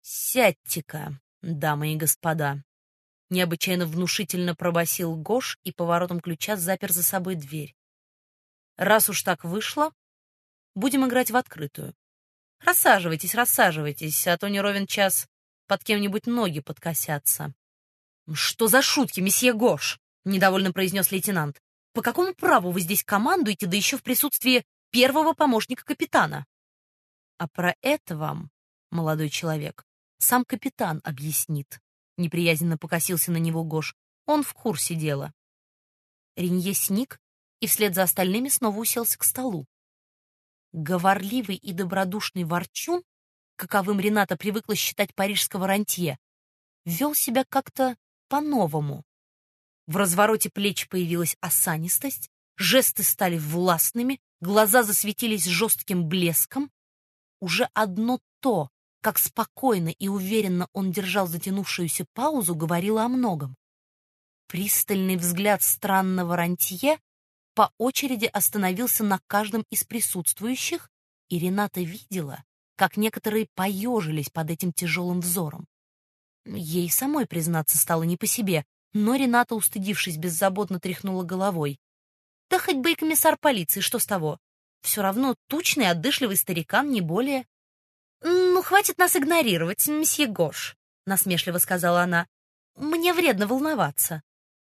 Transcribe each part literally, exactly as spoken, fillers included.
«Сядьте-ка, дамы и господа», — необычайно внушительно пробасил Гош и поворотом ключа запер за собой дверь. «Раз уж так вышло, будем играть в открытую. Рассаживайтесь, рассаживайтесь, а то не ровен час под кем-нибудь ноги подкосятся». «Что за шутки, месье Гош?» — недовольно произнес лейтенант. «По какому праву вы здесь командуете, да еще в присутствии первого помощника капитана?» «А про это вам, молодой человек, сам капитан объяснит», — неприязненно покосился на него Гош. «Он в курсе дела». Ренье сник и вслед за остальными снова уселся к столу. Говорливый и добродушный ворчун, каковым Рената привыкла считать парижского рантье, вел себя как-то по-новому. В развороте плеч появилась осанистость, жесты стали властными, глаза засветились жестким блеском. Уже одно то, как спокойно и уверенно он держал затянувшуюся паузу, говорило о многом. Пристальный взгляд странного рантье по очереди остановился на каждом из присутствующих, и Рената видела, как некоторые поежились под этим тяжелым взором. Ей самой, признаться, стало не по себе, но Рената, устыдившись, беззаботно тряхнула головой. Да хоть бы и комиссар полиции, что с того? Все равно тучный, отдышливый старикан, не более. «Ну, хватит нас игнорировать, месье Гош», — насмешливо сказала она. «Мне вредно волноваться».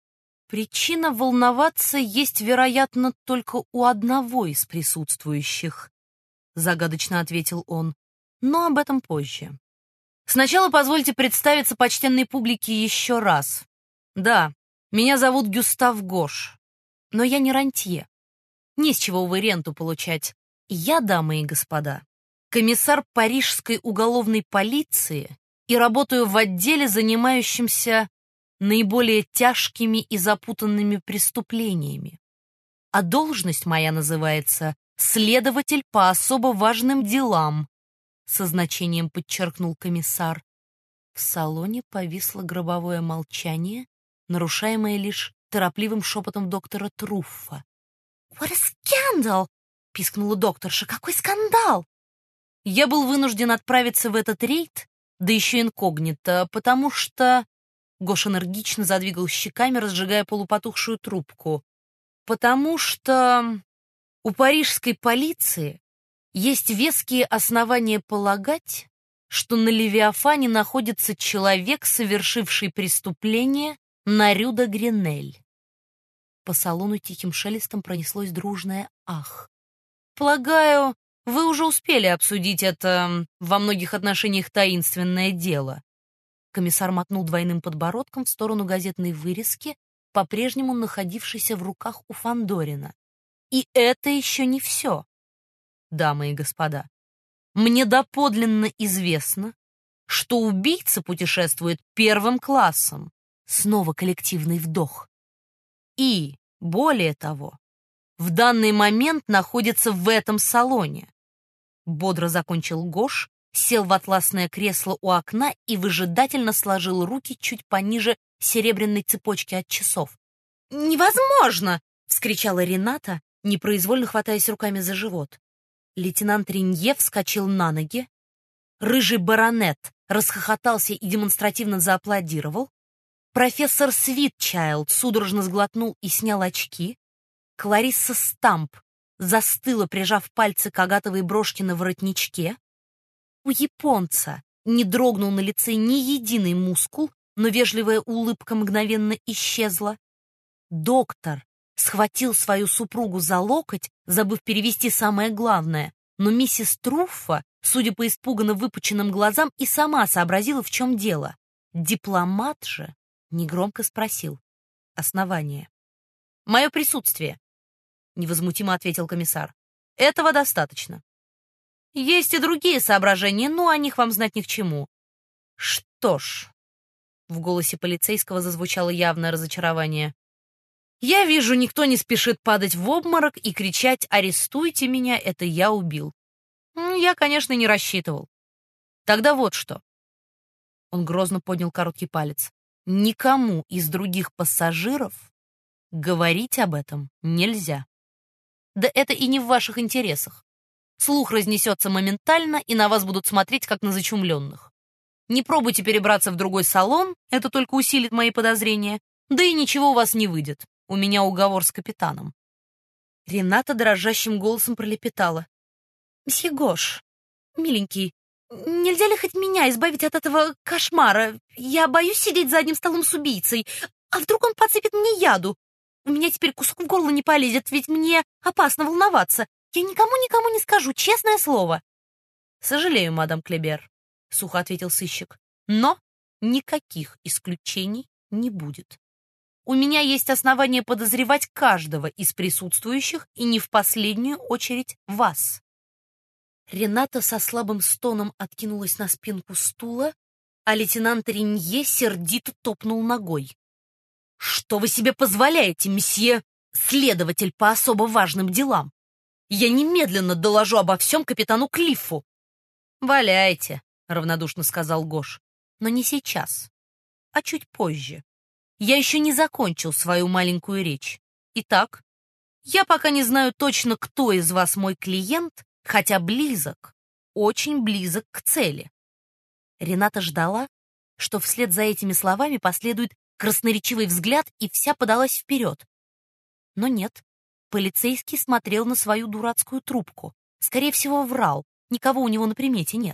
«Причина волноваться есть, вероятно, только у одного из присутствующих», — загадочно ответил он, — «но об этом позже. Сначала позвольте представиться почтенной публике еще раз. Да, меня зовут Гюстав Гош, но я не рантье. Не с чего вы ренту получать. Я, дамы и господа, комиссар парижской уголовной полиции и работаю в отделе, занимающемся наиболее тяжкими и запутанными преступлениями. А должность моя называется «следователь по особо важным делам», со значением подчеркнул комиссар. В салоне повисло гробовое молчание, нарушаемое лишь торопливым шепотом доктора Труффа. «What a scandal!» — пискнула докторша. «Какой скандал!» «Я был вынужден отправиться в этот рейд, да еще инкогнито, потому что...» Гош энергично задвигал щеками, разжигая полупотухшую трубку. «Потому что у парижской полиции есть веские основания полагать, что на Левиафане находится человек, совершивший преступление на Рю де Гренель». По салону тихим шелестом пронеслось дружное «ах». «Полагаю, вы уже успели обсудить это во многих отношениях таинственное дело». Комиссар мотнул двойным подбородком в сторону газетной вырезки, по-прежнему находившейся в руках у Фандорина. «И это еще не все. Дамы и господа, мне доподлинно известно, что убийца путешествует первым классом». Снова коллективный вдох. «И, более того, в данный момент находится в этом салоне». Бодро закончил Гош, сел в атласное кресло у окна и выжидательно сложил руки чуть пониже серебряной цепочки от часов. «Невозможно!» — вскричала Рената, непроизвольно хватаясь руками за живот. Лейтенант Ренье вскочил на ноги. Рыжий баронет расхохотался и демонстративно зааплодировал. Профессор Свитчайлд судорожно сглотнул и снял очки. Кларисса Стамп застыла, прижав пальцы к агатовой брошке на воротничке. У японца не дрогнул на лице ни единый мускул, но вежливая улыбка мгновенно исчезла. Доктор схватил свою супругу за локоть, забыв перевести самое главное, но миссис Труффа, судя по испуганно выпученным глазам, и сама сообразила, в чем дело. Дипломат же негромко спросил. «Основание». «Мое присутствие», — невозмутимо ответил комиссар. «Этого достаточно. Есть и другие соображения, но о них вам знать ни к чему». «Что ж», — в голосе полицейского зазвучало явное разочарование, «я вижу, никто не спешит падать в обморок и кричать «Арестуйте меня, это я убил». Я, конечно, не рассчитывал. Тогда вот что». Он грозно поднял короткий палец. «Никому из других пассажиров говорить об этом нельзя. Да это и не в ваших интересах. Слух разнесется моментально, и на вас будут смотреть, как на зачумленных. Не пробуйте перебраться в другой салон, это только усилит мои подозрения. Да и ничего у вас не выйдет. У меня уговор с капитаном». Рената дрожащим голосом пролепетала: «Мсье Гош, миленький, нельзя ли хоть меня избавить от этого кошмара? Я боюсь сидеть за одним столом с убийцей. А вдруг он подсыпет мне яду? У меня теперь кусок в горло не полезет, ведь мне опасно волноваться. Я никому-никому не скажу, честное слово». «Сожалею, мадам Клебер», — сухо ответил сыщик, «но никаких исключений не будет. У меня есть основания подозревать каждого из присутствующих и не в последнюю очередь вас». Рената со слабым стоном откинулась на спинку стула, а лейтенант Ренье сердито топнул ногой. «Что вы себе позволяете, месье следователь по особо важным делам? Я немедленно доложу обо всем капитану Клиффу». «Валяйте», — равнодушно сказал Гош, — «но не сейчас, а чуть позже. Я еще не закончил свою маленькую речь. Итак, я пока не знаю точно, кто из вас мой клиент, хотя близок, очень близок к цели». Рената ждала, что вслед за этими словами последует красноречивый взгляд, и вся подалась вперед. Но нет, полицейский смотрел на свою дурацкую трубку. Скорее всего, врал, никого у него на примете нет.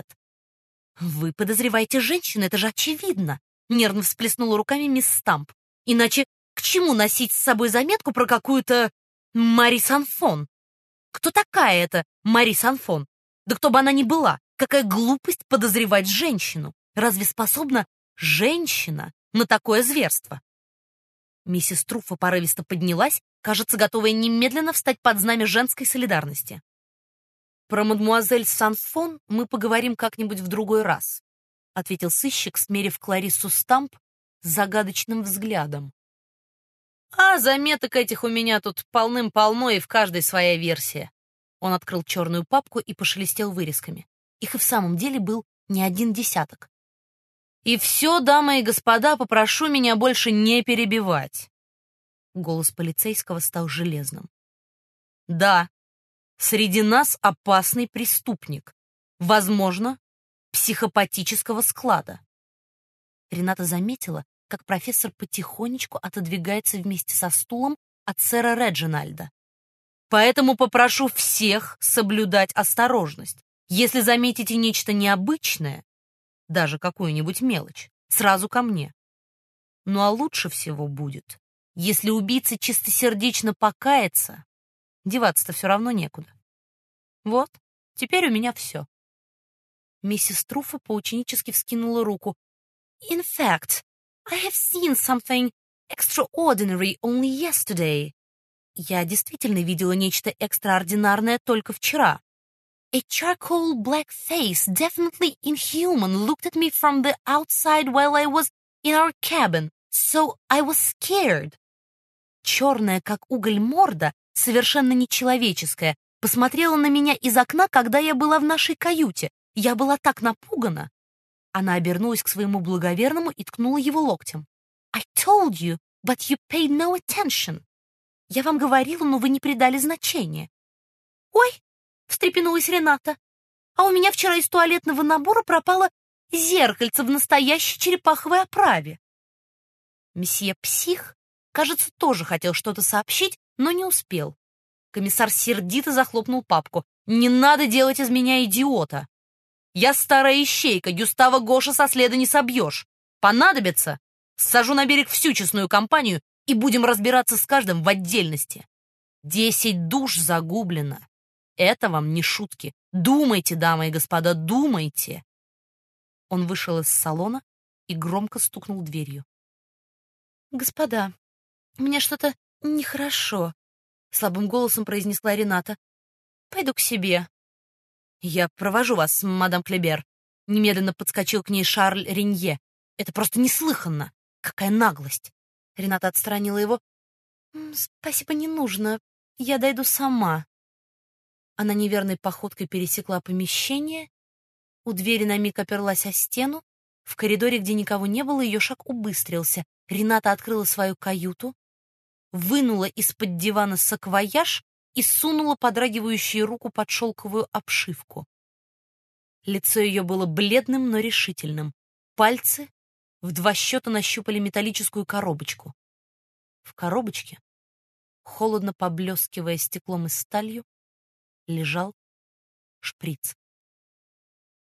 «Вы подозреваете женщину, это же очевидно!» — нервно всплеснула руками мисс Стамп. «Иначе к чему носить с собой заметку про какую-то Мари Санфон? Кто такая эта Мари Санфон? Да кто бы она ни была, какая глупость подозревать женщину! Разве способна женщина на такое зверство?» Миссис Труффо порывисто поднялась, кажется, готовая немедленно встать под знамя женской солидарности. «Про мадмуазель Санфон мы поговорим как-нибудь в другой раз», ответил сыщик, смерив Клариссу Стамп загадочным взглядом. «А заметок этих у меня тут полным-полно, и в каждой своя версия». Он открыл черную папку и пошелестел вырезками. Их и в самом деле был не один десяток. «И все, дамы и господа, попрошу меня больше не перебивать». Голос полицейского стал железным. «Да, среди нас опасный преступник, возможно, психопатического склада». Рената заметила, как профессор потихонечку отодвигается вместе со стулом от сэра Реджинальда. «Поэтому попрошу всех соблюдать осторожность. Если заметите нечто необычное, даже какую-нибудь мелочь, сразу ко мне. Ну а лучше всего будет, если убийца чистосердечно покается, деваться-то все равно некуда. Вот, теперь у меня все». Миссис Труффо поученически вскинула руку. «In fact, I have seen something extraordinary only yesterday». Я действительно видела нечто экстраординарное только вчера. A charcoal black face, definitely inhuman, looked at me from the outside while I was in our cabin, so I was scared. Черная, как уголь морда, совершенно нечеловеческая, посмотрела на меня из окна, когда я была в нашей каюте. Я была так напугана. Она обернулась к своему благоверному и ткнула его локтем. I told you, but you paid no attention. Я вам говорила, но вы не придали значения. Ой, встрепенулась Рената. А у меня вчера из туалетного набора пропало зеркальце в настоящей черепаховой оправе. Месье Псих, кажется, тоже хотел что-то сообщить, но не успел. Комиссар сердито захлопнул папку. «Не надо делать из меня идиота! Я старая ищейка, Гюстава Гоша со следа не собьешь. Понадобится, сажу на берег всю честную компанию и будем разбираться с каждым в отдельности. Десять душ загублено. Это вам не шутки. Думайте, дамы и господа, думайте!» Он вышел из салона и громко стукнул дверью. «Господа, мне что-то нехорошо», — слабым голосом произнесла Рената. «Пойду к себе». «Я провожу вас, мадам Клебер», — немедленно подскочил к ней Шарль Ренье. «Это просто неслыханно! Какая наглость!» Рената отстранила его. «Спасибо, не нужно. Я дойду сама». Она неверной походкой пересекла помещение. У двери на миг оперлась о стену. В коридоре, где никого не было, ее шаг убыстрился. Рената открыла свою каюту, вынула из-под дивана саквояж и сунула подрагивающую руку под шелковую обшивку. Лицо ее было бледным, но решительным. Пальцы в два счета нащупали металлическую коробочку. В коробочке, холодно поблескивая стеклом и сталью, лежал шприц.